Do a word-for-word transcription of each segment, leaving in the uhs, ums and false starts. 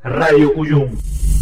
Radio Cuyum.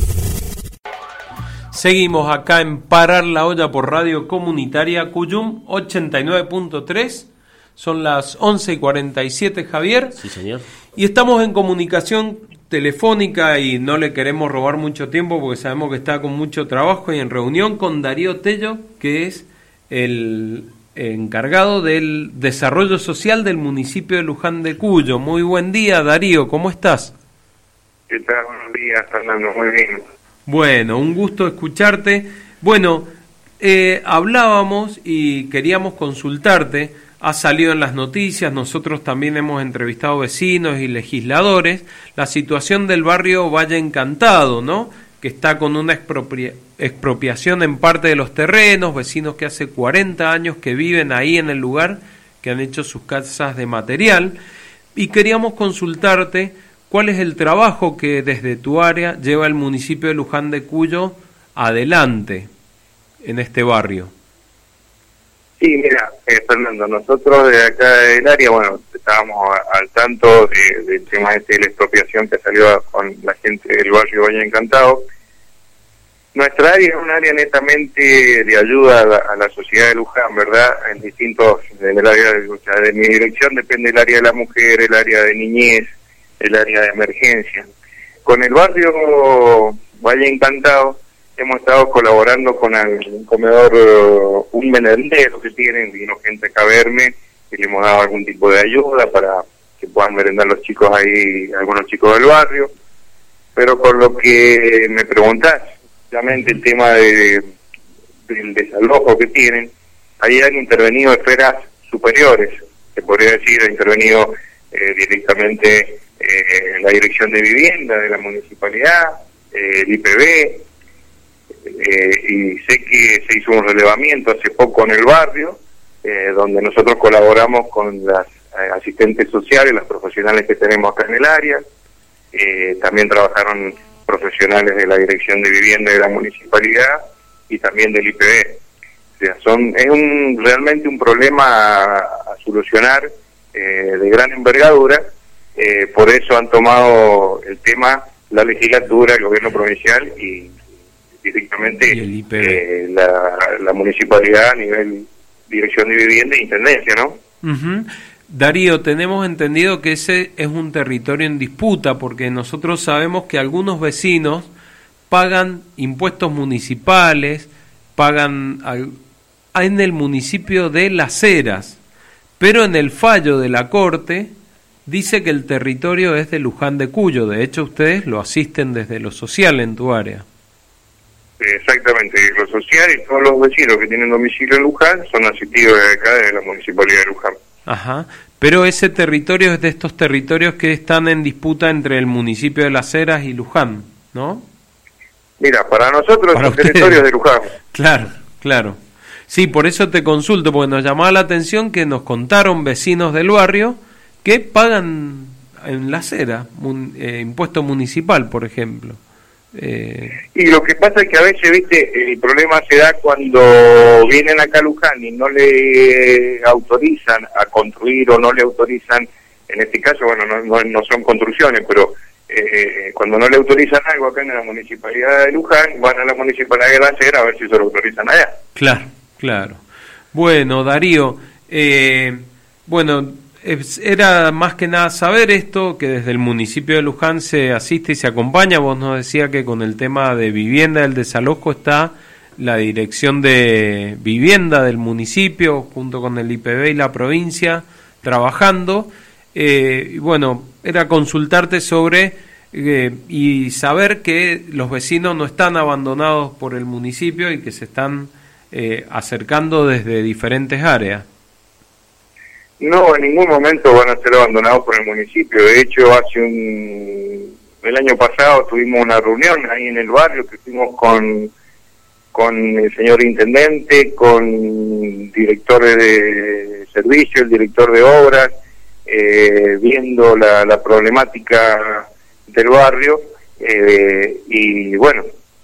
Seguimos acá en Parar la Olla por Radio Comunitaria Cuyum ochenta y nueve punto tres. Son las once y cuarenta y siete, Javier. Sí, señor. Y estamos en comunicación telefónica y no le queremos robar mucho tiempo porque sabemos que está con mucho trabajo y en reunión con Darío Tello, que es el encargado del desarrollo social del municipio de Luján de Cuyo. Muy buen día, Darío, ¿cómo estás? ¿Qué tal? Buenos días, Fernando, muy bien. Bueno, un gusto escucharte. Bueno, eh, hablábamos y queríamos consultarte. Ha salido en las noticias, nosotros también hemos entrevistado vecinos y legisladores, la situación del barrio Valle Encantado, ¿no? Que está con una expropia- expropiación en parte de los terrenos, vecinos que hace cuarenta años que viven ahí en el lugar, que han hecho sus casas de material, y queríamos consultarte cuál es el trabajo que desde tu área lleva el municipio de Luján de Cuyo adelante en este barrio. Sí, mira, eh, Fernando, nosotros de acá del área, bueno, estábamos a, al tanto de, del tema este de la expropiación que salió con la gente del barrio Valle Encantado. Nuestra área es un área netamente de ayuda a la, a la sociedad de Luján, ¿verdad? En distintos, en el área de, o sea, de mi dirección depende el área de la mujer, el área de niñez, el área de emergencia. Con el barrio Valle Encantado hemos estado colaborando con el comedor, uh, un merendero que tienen, vino gente acá a verme y le hemos dado algún tipo de ayuda para que puedan merendar los chicos ahí, algunos chicos del barrio. Pero con lo que me preguntás, realmente el tema de, del desalojo que tienen, ahí han intervenido esferas superiores, se podría decir, ha intervenido eh, directamente eh, la Dirección de Vivienda de la Municipalidad, eh, el I P B, Eh, y sé que se hizo un relevamiento hace poco en el barrio, eh, donde nosotros colaboramos con las eh, asistentes sociales, las profesionales que tenemos acá en el área, eh, también trabajaron profesionales de la Dirección de Vivienda de la Municipalidad y también del I P B. O sea, son, es un, realmente un problema a, a solucionar eh, de gran envergadura, eh, por eso han tomado el tema la legislatura, el gobierno provincial y directamente y eh, la, la municipalidad a nivel dirección de vivienda e intendencia, ¿no? Uh-huh. Darío, tenemos entendido que ese es un territorio en disputa porque nosotros sabemos que algunos vecinos pagan impuestos municipales, pagan al, en el municipio de Las Heras, pero en el fallo de la Corte dice que el territorio es de Luján de Cuyo. De hecho, ustedes lo asisten desde lo social en tu área. Exactamente, lo social y todos los vecinos que tienen domicilio en Luján son asistidos de acá, de la Municipalidad de Luján. Ajá, pero ese territorio es de estos territorios que están en disputa entre el municipio de Las Heras y Luján, ¿no? Mira, para nosotros para son territorios de Luján. Claro, claro. Sí, por eso te consulto, porque nos llamaba la atención que nos contaron vecinos del barrio que pagan en Las Heras mun, eh, impuesto municipal, por ejemplo. Eh... Y lo que pasa es que a veces, viste, el problema se da cuando vienen acá a Luján y no le autorizan a construir o no le autorizan, en este caso, bueno, no, no, no son construcciones, pero eh, cuando no le autorizan algo acá en la Municipalidad de Luján, van a la Municipalidad de Las Heras a ver si se lo autorizan allá. Claro, claro. Bueno, Darío, eh, bueno... era más que nada saber esto, que desde el municipio de Luján se asiste y se acompaña. Vos nos decías que con el tema de vivienda del desalojo está la Dirección de Vivienda del municipio, junto con el I P B y la provincia, trabajando. Eh, y bueno, era consultarte sobre eh, y saber que los vecinos no están abandonados por el municipio y que se están eh, acercando desde diferentes áreas. No, en ningún momento van a ser abandonados por el municipio. De hecho, hace un... el año pasado tuvimos una reunión ahí en el barrio que fuimos con, con el señor intendente, con directores de servicio, el director de obras, eh, viendo la, la problemática del barrio, eh, y bueno,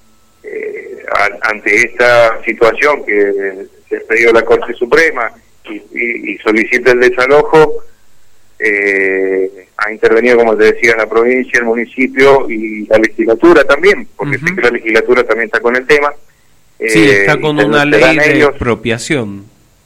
eh, a, ante esta situación que se ha pedido la Corte Suprema y, y, y solicita el desalojo, eh, ha intervenido, como te decía, la provincia, el municipio y la legislatura también, porque uh-huh. sé que la legislatura también está con el tema. Sí, eh, está con una ley de ellos. expropiación.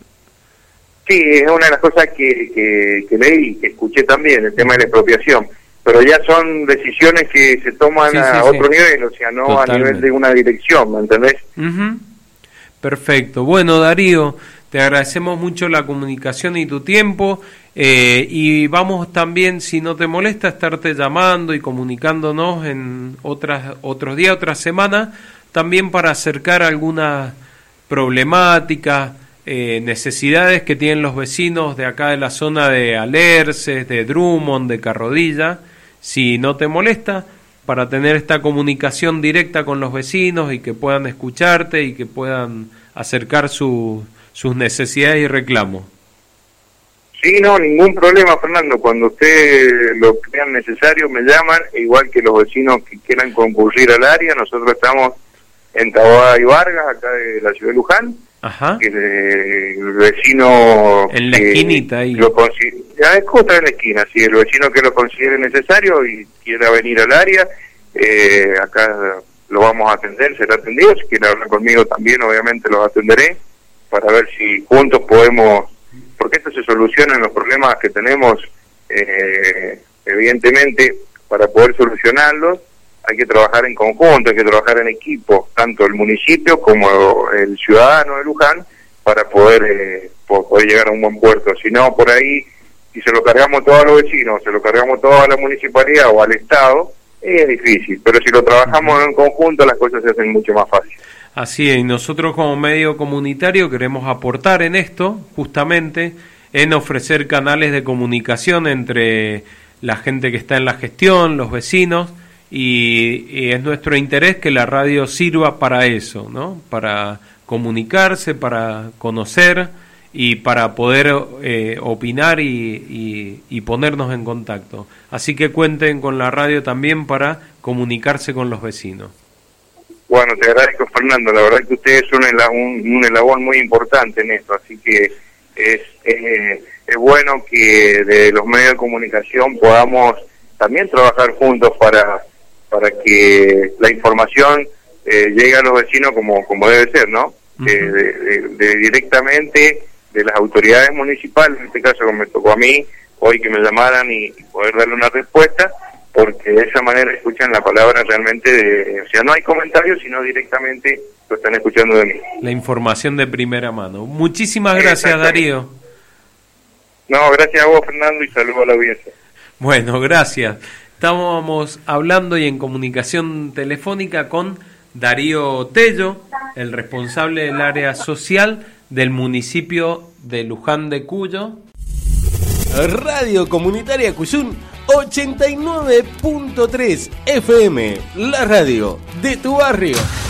Sí, es una de las cosas que, que, que leí y que escuché también, el tema de la expropiación. Pero ya son decisiones que se toman sí, a sí, otro sí. nivel, o sea, no Totalmente. a nivel de una dirección, ¿me entendés? Uh-huh. Perfecto. Bueno, Darío, te agradecemos mucho la comunicación y tu tiempo, eh, y vamos también, si no te molesta, estarte llamando y comunicándonos en otras otros días, otras semanas, también para acercar algunas problemáticas, eh, necesidades que tienen los vecinos de acá de la zona de Alerces, de Drummond, de Carrodilla, si no te molesta, para tener esta comunicación directa con los vecinos y que puedan escucharte y que puedan acercar su, sus necesidades y reclamos. Sí, no, ningún problema, Fernando. Cuando usted lo crean necesario, me llaman, igual que los vecinos que quieran concurrir al área. Nosotros estamos en Taboada y Vargas, acá de la ciudad de Luján. Ajá. Que el vecino... En la esquinita ahí. Lo ya es justo en la esquina, si el vecino que lo considere necesario y quiera venir al área, eh, acá lo vamos a atender, será atendido. Si quiere hablar conmigo también, obviamente los atenderé, para ver si juntos podemos... Porque esto se soluciona en los problemas que tenemos, eh, evidentemente, para poder solucionarlos, hay que trabajar en conjunto, hay que trabajar en equipo, tanto el municipio como el ciudadano de Luján, para poder, eh, poder llegar a un buen puerto. Si no, por ahí, si se lo cargamos todos a los vecinos, se lo cargamos todo a la municipalidad o al Estado, es difícil. Pero si lo trabajamos en conjunto, las cosas se hacen mucho más fáciles. Así es, y nosotros como medio comunitario queremos aportar en esto, justamente, en ofrecer canales de comunicación entre la gente que está en la gestión, los vecinos, y, y es nuestro interés que la radio sirva para eso, ¿no? Para comunicarse, para conocer y para poder eh, opinar y, y, y ponernos en contacto. Así que cuenten con la radio también para comunicarse con los vecinos. Bueno, te agradezco, Fernando. La verdad que ustedes son un, un eslabón muy importante en esto, así que es, es, es bueno que de los medios de comunicación podamos también trabajar juntos para para que la información eh, llegue a los vecinos como como debe ser, ¿no? Uh-huh. eh, de, de, de directamente de las autoridades municipales, en este caso como me tocó a mí, hoy que me llamaran y, y poder darle una respuesta, porque de esa manera escuchan la palabra realmente, de, o sea, no hay comentarios, sino directamente lo están escuchando de mí. La información de primera mano. Muchísimas gracias, Darío. No, gracias a vos, Fernando, y saludos a la audiencia. Bueno, gracias. Estábamos hablando y en comunicación telefónica con Darío Tello, el responsable del área social del municipio de Luján de Cuyo. Radio Comunitaria Cuyún ochenta y nueve punto tres F M, la radio de tu barrio.